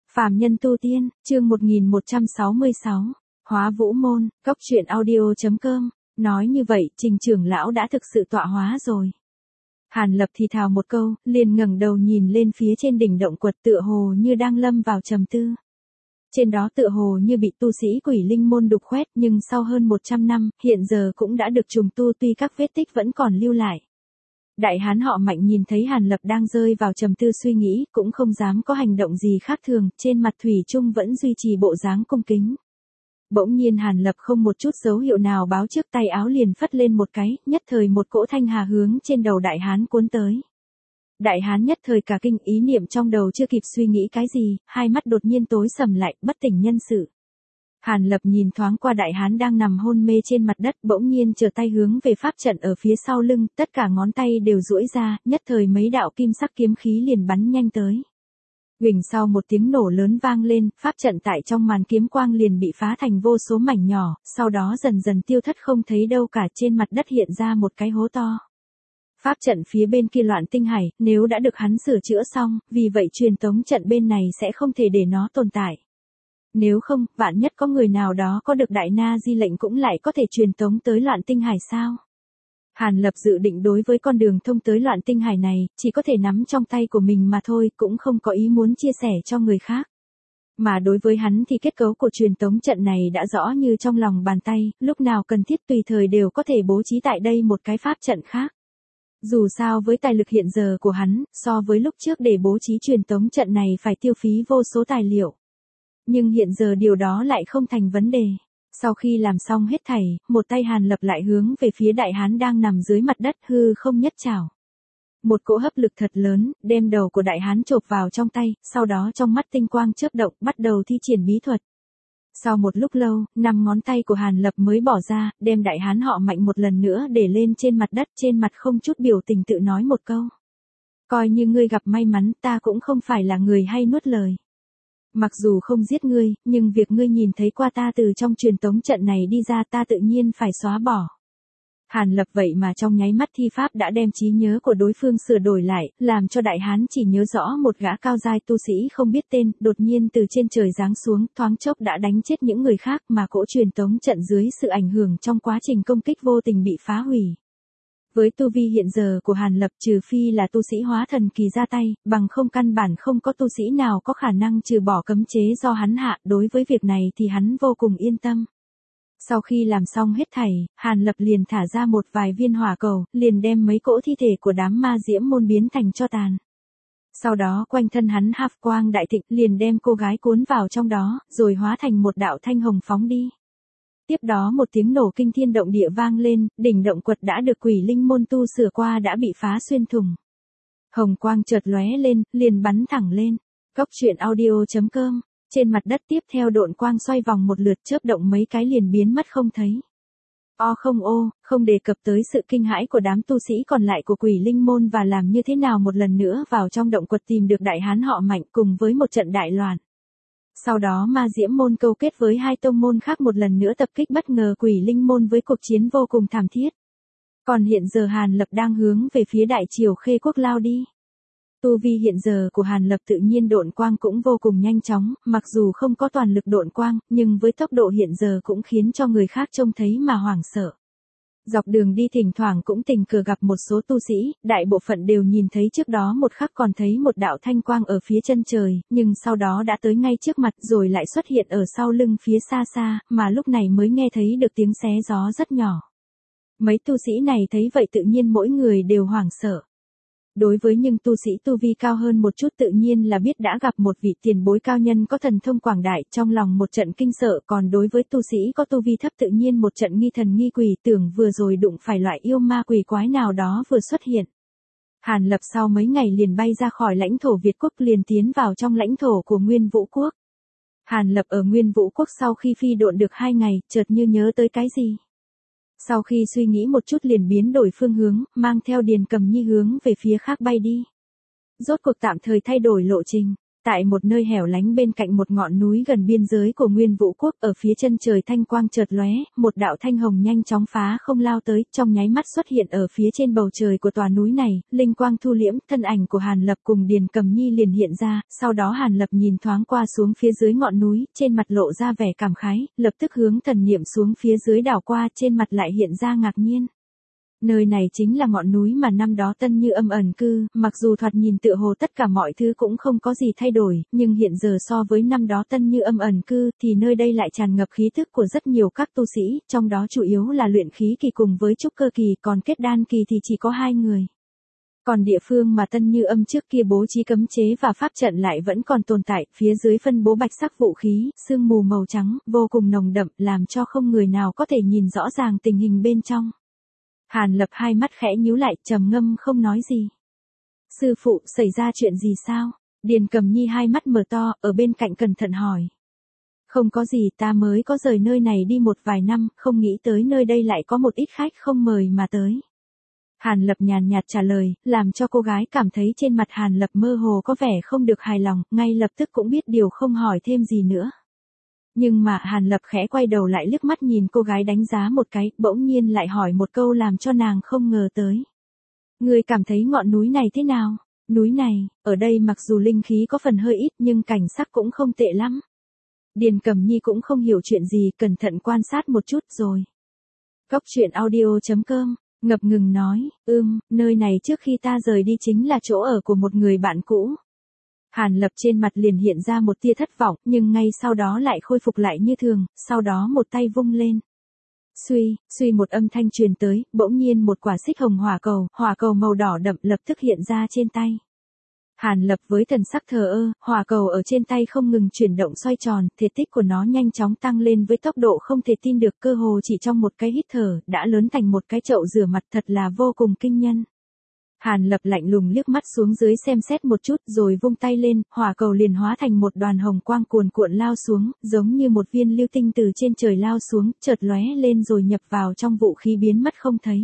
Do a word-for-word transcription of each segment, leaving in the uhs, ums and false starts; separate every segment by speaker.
Speaker 1: Phàm nhân tu tiên, chương một nghìn một trăm sáu mươi sáu, Hóa Vũ Môn, Cốc truyện audio chấm com, nói như vậy, Trình trưởng lão đã thực sự tọa hóa rồi. Hàn Lập thì thào một câu, liền ngẩng đầu nhìn lên phía trên đỉnh động quật tựa hồ như đang lâm vào trầm tư. Trên đó tựa hồ như bị tu sĩ Quỷ Linh môn đục khoét, nhưng sau hơn một trăm năm, hiện giờ cũng đã được trùng tu, tuy các vết tích vẫn còn lưu lại. Đại hán họ Mạnh nhìn thấy Hàn Lập đang rơi vào trầm tư suy nghĩ, cũng không dám có hành động gì khác thường, trên mặt thủy chung vẫn duy trì bộ dáng cung kính. Bỗng nhiên Hàn Lập không một chút dấu hiệu nào báo trước, tay áo liền phất lên một cái, nhất thời một cỗ thanh hà hướng trên đầu đại hán cuốn tới. Đại hán nhất thời cả kinh, ý niệm trong đầu chưa kịp suy nghĩ cái gì, hai mắt đột nhiên tối sầm lại, bất tỉnh nhân sự. Hàn Lập nhìn thoáng qua đại hán đang nằm hôn mê trên mặt đất, bỗng nhiên trở tay hướng về pháp trận ở phía sau lưng, tất cả ngón tay đều duỗi ra, nhất thời mấy đạo kim sắc kiếm khí liền bắn nhanh tới. Huỳnh, sau một tiếng nổ lớn vang lên, pháp trận tại trong màn kiếm quang liền bị phá thành vô số mảnh nhỏ, sau đó dần dần tiêu thất không thấy đâu cả, trên mặt đất hiện ra một cái hố to. Pháp trận phía bên kia Loạn Tinh Hải, nếu đã được hắn sửa chữa xong, vì vậy truyền tống trận bên này sẽ không thể để nó tồn tại. Nếu không, vạn nhất có người nào đó có được đại na di lệnh cũng lại có thể truyền tống tới Loạn Tinh Hải sao? Hàn Lập dự định đối với con đường thông tới Loạn Tinh Hải này, chỉ có thể nắm trong tay của mình mà thôi, cũng không có ý muốn chia sẻ cho người khác. Mà đối với hắn thì kết cấu của truyền tống trận này đã rõ như trong lòng bàn tay, lúc nào cần thiết tùy thời đều có thể bố trí tại đây một cái pháp trận khác. Dù sao với tài lực hiện giờ của hắn, so với lúc trước để bố trí truyền tống trận này phải tiêu phí vô số tài liệu. Nhưng hiện giờ điều đó lại không thành vấn đề. Sau khi làm xong hết thảy, một tay Hàn Lập lại hướng về phía đại hán đang nằm dưới mặt đất, hư không nhất chảo. Một cỗ hấp lực thật lớn, đem đầu của đại hán chộp vào trong tay, sau đó trong mắt tinh quang chớp động, bắt đầu thi triển bí thuật. Sau một lúc lâu, năm ngón tay của Hàn Lập mới bỏ ra, đem đại hán họ Mạnh một lần nữa để lên trên mặt đất, trên mặt không chút biểu tình tự nói một câu. Coi như ngươi gặp may mắn, ta cũng không phải là người hay nuốt lời. Mặc dù không giết ngươi, nhưng việc ngươi nhìn thấy qua ta từ trong truyền tống trận này đi ra ta tự nhiên phải xóa bỏ. Hàn Lập vậy mà trong nháy mắt thi pháp đã đem trí nhớ của đối phương sửa đổi lại, làm cho đại hán chỉ nhớ rõ một gã cao giai tu sĩ không biết tên, đột nhiên từ trên trời giáng xuống, thoáng chốc đã đánh chết những người khác, mà cỗ truyền tống trận dưới sự ảnh hưởng trong quá trình công kích vô tình bị phá hủy. Với tu vi hiện giờ của Hàn Lập, trừ phi là tu sĩ hóa thần kỳ ra tay, bằng không căn bản không có tu sĩ nào có khả năng trừ bỏ cấm chế do hắn hạ, đối với việc này thì hắn vô cùng yên tâm. Sau khi làm xong hết thảy, Hàn Lập liền thả ra một vài viên hỏa cầu, liền đem mấy cỗ thi thể của đám ma diễm môn biến thành tro tàn. Sau đó quanh thân hắn haf quang đại thịnh, liền đem cô gái cuốn vào trong đó, rồi hóa thành một đạo thanh hồng phóng đi. Tiếp đó một tiếng nổ kinh thiên động địa vang lên, đỉnh động quật đã được Quỷ Linh môn tu sửa qua đã bị phá xuyên thủng. Hồng quang chợt lóe lên, liền bắn thẳng lên. Cốc truyện audio chấm com, trên mặt đất tiếp theo độn quang xoay vòng một lượt, chớp động mấy cái liền biến mất không thấy. O không ô, không đề cập tới sự kinh hãi của đám tu sĩ còn lại của Quỷ Linh môn và làm như thế nào một lần nữa vào trong động quật tìm được đại hán họ Mạnh cùng với một trận đại loạn. Sau đó ma diễm môn câu kết với hai tông môn khác một lần nữa tập kích bất ngờ Quỷ Linh môn với cuộc chiến vô cùng thảm thiết. Còn hiện giờ Hàn Lập đang hướng về phía Đại Triều Khê Quốc lao đi. Tu vi hiện giờ của Hàn Lập tự nhiên độn quang cũng vô cùng nhanh chóng, mặc dù không có toàn lực độn quang, nhưng với tốc độ hiện giờ cũng khiến cho người khác trông thấy mà hoảng sợ. Dọc đường đi thỉnh thoảng cũng tình cờ gặp một số tu sĩ, đại bộ phận đều nhìn thấy trước đó một khắc còn thấy một đạo thanh quang ở phía chân trời, nhưng sau đó đã tới ngay trước mặt rồi lại xuất hiện ở sau lưng phía xa xa, mà lúc này mới nghe thấy được tiếng xé gió rất nhỏ. Mấy tu sĩ này thấy vậy tự nhiên mỗi người đều hoảng sợ. Đối với những tu sĩ tu vi cao hơn một chút tự nhiên là biết đã gặp một vị tiền bối cao nhân có thần thông quảng đại, trong lòng một trận kinh sợ, còn đối với tu sĩ có tu vi thấp tự nhiên một trận nghi thần nghi quỷ, tưởng vừa rồi đụng phải loại yêu ma quỷ quái nào đó vừa xuất hiện. Hàn Lập sau mấy ngày liền bay ra khỏi lãnh thổ Việt Quốc, liền tiến vào trong lãnh thổ của Nguyên Vũ Quốc. Hàn Lập ở Nguyên Vũ Quốc sau khi phi độn được hai ngày, chợt như nhớ tới cái gì. Sau khi suy nghĩ một chút liền biến đổi phương hướng, mang theo Điền Cầm Nhi hướng về phía khác bay đi. Rốt cuộc tạm thời thay đổi lộ trình. Tại một nơi hẻo lánh bên cạnh một ngọn núi gần biên giới của Nguyên Vũ Quốc, ở phía chân trời thanh quang chợt lóe, một đạo thanh hồng nhanh chóng phá không lao tới, trong nháy mắt xuất hiện ở phía trên bầu trời của tòa núi này, linh quang thu liễm, thân ảnh của Hàn Lập cùng Điền Cầm Nhi liền hiện ra, sau đó Hàn Lập nhìn thoáng qua xuống phía dưới ngọn núi, trên mặt lộ ra vẻ cảm khái, lập tức hướng thần niệm xuống phía dưới đảo qua, trên mặt lại hiện ra ngạc nhiên. Nơi này chính là ngọn núi mà năm đó Tân Như Âm ẩn cư, mặc dù thoạt nhìn tựa hồ tất cả mọi thứ cũng không có gì thay đổi, nhưng hiện giờ so với năm đó Tân Như Âm ẩn cư, thì nơi đây lại tràn ngập khí thức của rất nhiều các tu sĩ, trong đó chủ yếu là luyện khí kỳ cùng với trúc cơ kỳ, còn kết đan kỳ thì chỉ có hai người. Còn địa phương mà Tân Như Âm trước kia bố trí cấm chế và pháp trận lại vẫn còn tồn tại, phía dưới phân bố bạch sắc vũ khí, sương mù màu trắng, vô cùng nồng đậm, làm cho không người nào có thể nhìn rõ ràng tình hình bên trong. Hàn Lập hai mắt khẽ nhíu lại, trầm ngâm không nói gì. Sư phụ, xảy ra chuyện gì sao? Điền Cầm Nhi hai mắt mở to, ở bên cạnh cẩn thận hỏi. Không có gì, ta mới có rời nơi này đi một vài năm, không nghĩ tới nơi đây lại có một ít khách không mời mà tới. Hàn Lập nhàn nhạt trả lời, làm cho cô gái cảm thấy trên mặt Hàn Lập mơ hồ có vẻ không được hài lòng, ngay lập tức cũng biết điều không hỏi thêm gì nữa. Nhưng mà Hàn Lập khẽ quay đầu lại liếc mắt nhìn cô gái đánh giá một cái, bỗng nhiên lại hỏi một câu làm cho nàng không ngờ tới. Ngươi cảm thấy ngọn núi này thế nào? Núi này, ở đây mặc dù linh khí có phần hơi ít nhưng cảnh sắc cũng không tệ lắm. Điền Cầm Nhi cũng không hiểu chuyện gì, cẩn thận quan sát một chút rồi. Cóc truyện audio chấm com, ngập ngừng nói, ưm, nơi này trước khi ta rời đi chính là chỗ ở của một người bạn cũ. Hàn Lập trên mặt liền hiện ra một tia thất vọng, nhưng ngay sau đó lại khôi phục lại như thường, sau đó một tay vung lên. Suy, suy một âm thanh truyền tới, bỗng nhiên một quả xích hồng hỏa cầu, hỏa cầu màu đỏ đậm lập tức hiện ra trên tay. Hàn Lập với thần sắc thờ ơ, hỏa cầu ở trên tay không ngừng chuyển động xoay tròn, thể tích của nó nhanh chóng tăng lên với tốc độ không thể tin được, cơ hồ chỉ trong một cái hít thở, đã lớn thành một cái chậu rửa mặt, thật là vô cùng kinh nhân. Hàn Lập lạnh lùng liếc mắt xuống dưới xem xét một chút rồi vung tay lên, hỏa cầu liền hóa thành một đoàn hồng quang cuồn cuộn lao xuống, giống như một viên lưu tinh từ trên trời lao xuống, chợt lóe lên rồi nhập vào trong vũ khí biến mất không thấy.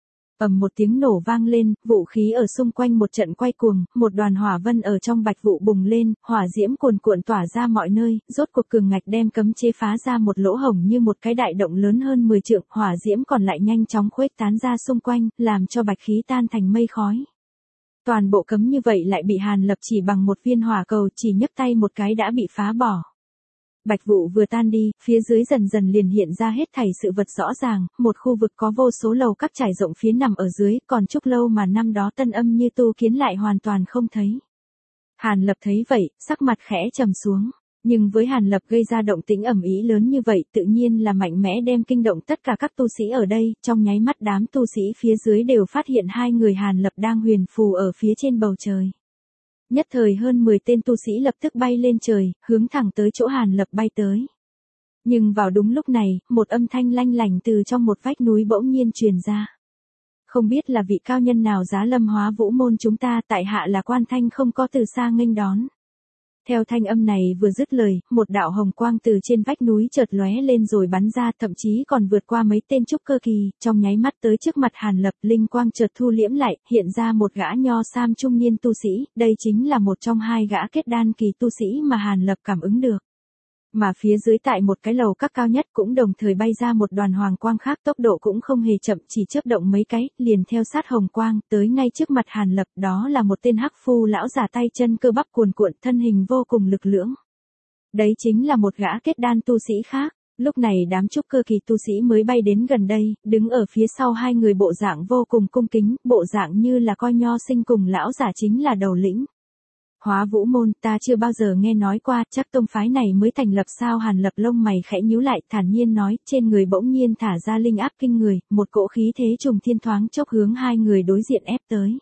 Speaker 1: Ầm một tiếng nổ vang lên, vũ khí ở xung quanh một trận quay cuồng, một đoàn hỏa vân ở trong bạch vụ bùng lên, hỏa diễm cuồn cuộn tỏa ra mọi nơi, rốt cuộc cường ngạch đem cấm chế phá ra một lỗ hổng như một cái đại động lớn hơn mười trượng, hỏa diễm còn lại nhanh chóng khuếch tán ra xung quanh, làm cho bạch khí tan thành mây khói. Toàn bộ cấm như vậy lại bị Hàn Lập chỉ bằng một viên hỏa cầu, chỉ nhấc tay một cái đã bị phá bỏ. Bạch vụ vừa tan đi, phía dưới dần dần liền hiện ra hết thảy sự vật rõ ràng, một khu vực có vô số lầu các trải rộng phía nằm ở dưới, còn trúc lâu mà năm đó Tân Âm Như tu kiến lại hoàn toàn không thấy. Hàn Lập thấy vậy, sắc mặt khẽ trầm xuống, nhưng với Hàn Lập gây ra động tĩnh ầm ĩ lớn như vậy, tự nhiên là mạnh mẽ đem kinh động tất cả các tu sĩ ở đây, trong nháy mắt đám tu sĩ phía dưới đều phát hiện hai người Hàn Lập đang huyền phù ở phía trên bầu trời. Nhất thời hơn mười tên tu sĩ lập tức bay lên trời, hướng thẳng tới chỗ Hàn Lập bay tới. Nhưng vào đúng lúc này, một âm thanh lanh lảnh từ trong một vách núi bỗng nhiên truyền ra. Không biết là vị cao nhân nào giá lâm Hóa Vũ môn chúng ta, tại hạ là Quan Thanh không có từ xa nghênh đón. Theo thanh âm này vừa dứt lời, một đạo hồng quang từ trên vách núi chợt lóe lên rồi bắn ra, thậm chí còn vượt qua mấy tên trúc cơ kỳ, trong nháy mắt tới trước mặt Hàn Lập, linh quang chợt thu liễm lại, hiện ra một gã nho sam trung niên tu sĩ, đây chính là một trong hai gã kết đan kỳ tu sĩ mà Hàn Lập cảm ứng được. Mà phía dưới tại một cái lầu các cao nhất cũng đồng thời bay ra một đoàn hoàng quang khác, tốc độ cũng không hề chậm, chỉ chớp động mấy cái, liền theo sát hồng quang, tới ngay trước mặt Hàn Lập, đó là một tên hắc phu lão già tay chân cơ bắp cuồn cuộn, thân hình vô cùng lực lưỡng. Đấy chính là một gã kết đan tu sĩ khác. Lúc này đám trúc cơ kỳ tu sĩ mới bay đến gần đây, đứng ở phía sau hai người bộ dạng vô cùng cung kính, bộ dạng như là coi nho sinh cùng lão giả chính là đầu lĩnh. Hóa Vũ môn, ta chưa bao giờ nghe nói qua, chắc tông phái này mới thành lập sao? Hàn Lập lông mày khẽ nhíu lại, thản nhiên nói, trên người bỗng nhiên thả ra linh áp kinh người, một cỗ khí thế trùng thiên thoáng chốc hướng hai người đối diện ép tới.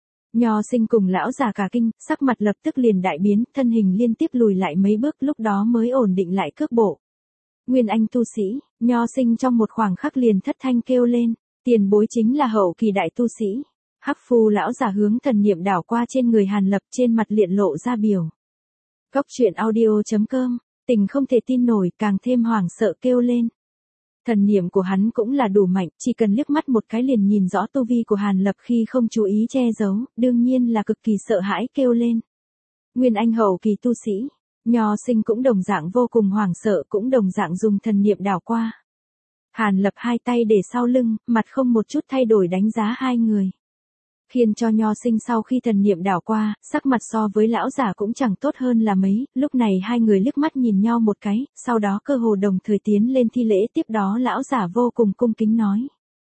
Speaker 1: Nho sinh cùng lão già cả kinh, sắc mặt lập tức liền đại biến, thân hình liên tiếp lùi lại mấy bước, lúc đó mới ổn định lại cước bộ. Nguyên anh tu sĩ, nho sinh trong một khoảng khắc liền thất thanh kêu lên, tiền bối chính là hậu kỳ đại tu sĩ. Hắc phu lão giả hướng thần niệm đảo qua trên người Hàn Lập, trên mặt liền lộ ra biểu. Cóc truyện audio chấm com, tình không thể tin nổi, càng thêm hoảng sợ kêu lên. Thần niệm của hắn cũng là đủ mạnh, chỉ cần liếc mắt một cái liền nhìn rõ tu vi của Hàn Lập khi không chú ý che giấu, đương nhiên là cực kỳ sợ hãi kêu lên. Nguyên Anh hậu kỳ tu sĩ. Nho Sinh cũng đồng dạng vô cùng hoảng sợ, cũng đồng dạng dùng thần niệm đảo qua. Hàn Lập hai tay để sau lưng, mặt không một chút thay đổi đánh giá hai người. Khiến cho Nho Sinh sau khi thần niệm đảo qua, sắc mặt so với lão giả cũng chẳng tốt hơn là mấy, lúc này hai người liếc mắt nhìn nhau một cái, sau đó cơ hồ đồng thời tiến lên thi lễ, tiếp đó lão giả vô cùng cung kính nói.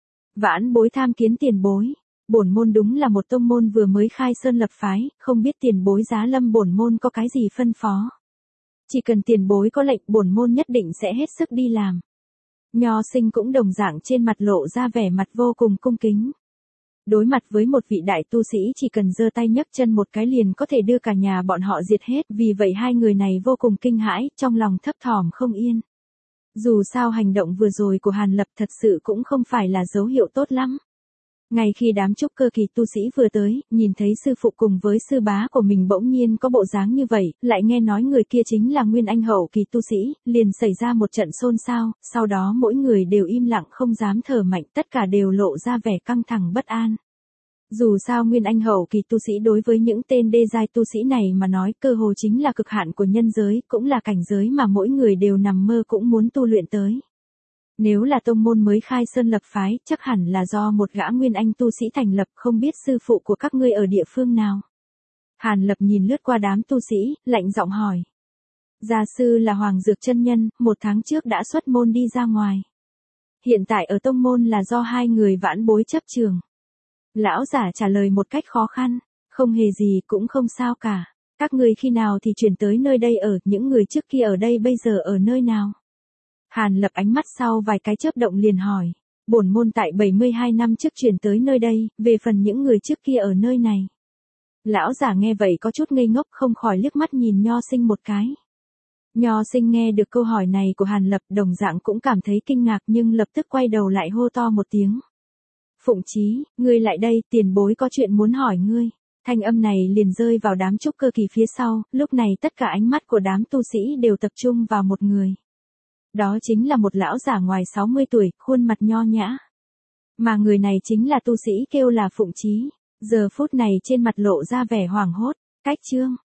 Speaker 1: Vãn bối tham kiến tiền bối. Bổn môn đúng là một tông môn vừa mới khai sơn lập phái, không biết tiền bối giá lâm bổn môn có cái gì phân phó. Chỉ cần tiền bối có lệnh, bổn môn nhất định sẽ hết sức đi làm. Nho Sinh cũng đồng dạng trên mặt lộ ra vẻ mặt vô cùng cung kính. Đối mặt với một vị đại tu sĩ chỉ cần giơ tay nhấc chân một cái liền có thể đưa cả nhà bọn họ diệt hết, vì vậy hai người này vô cùng kinh hãi, trong lòng thấp thỏm không yên. Dù sao hành động vừa rồi của Hàn Lập thật sự cũng không phải là dấu hiệu tốt lắm. Ngay khi đám trúc cơ kỳ tu sĩ vừa tới, nhìn thấy sư phụ cùng với sư bá của mình bỗng nhiên có bộ dáng như vậy, lại nghe nói người kia chính là Nguyên Anh hậu kỳ tu sĩ, liền xảy ra một trận xôn xao, sau đó mỗi người đều im lặng không dám thở mạnh, tất cả đều lộ ra vẻ căng thẳng bất an. Dù sao Nguyên Anh hậu kỳ tu sĩ đối với những tên đê giai tu sĩ này mà nói cơ hồ chính là cực hạn của nhân giới, cũng là cảnh giới mà mỗi người đều nằm mơ cũng muốn tu luyện tới. Nếu là tông môn mới khai sơn lập phái, chắc hẳn là do một gã Nguyên Anh tu sĩ thành lập, không biết sư phụ của các ngươi ở địa phương nào. Hàn Lập nhìn lướt qua đám tu sĩ, lạnh giọng hỏi. Gia sư là Hoàng Dược chân nhân, một tháng trước đã xuất môn đi ra ngoài. Hiện tại ở tông môn là do hai người vãn bối chấp trường. Lão giả trả lời một cách khó khăn, không hề gì cũng không sao cả. Các người khi nào thì chuyển tới nơi đây ở, những người trước kia ở đây bây giờ ở nơi nào? Hàn Lập ánh mắt sau vài cái chớp động liền hỏi. Bổn môn tại bảy mươi hai năm trước chuyển tới nơi đây, về phần những người trước kia ở nơi này. Lão giả nghe vậy có chút ngây ngốc, không khỏi liếc mắt nhìn Nho Sinh một cái. Nho Sinh nghe được câu hỏi này của Hàn Lập đồng dạng cũng cảm thấy kinh ngạc nhưng lập tức quay đầu lại hô to một tiếng. Phụng Chí, ngươi lại đây, tiền bối có chuyện muốn hỏi ngươi. Thanh âm này liền rơi vào đám trúc cơ kỳ phía sau, lúc này tất cả ánh mắt của đám tu sĩ đều tập trung vào một người. Đó chính là một lão giả ngoài sáu mươi tuổi, khuôn mặt nho nhã. Mà người này chính là tu sĩ kêu là Phụng Chí, giờ phút này trên mặt lộ ra vẻ hoảng hốt. Cách chương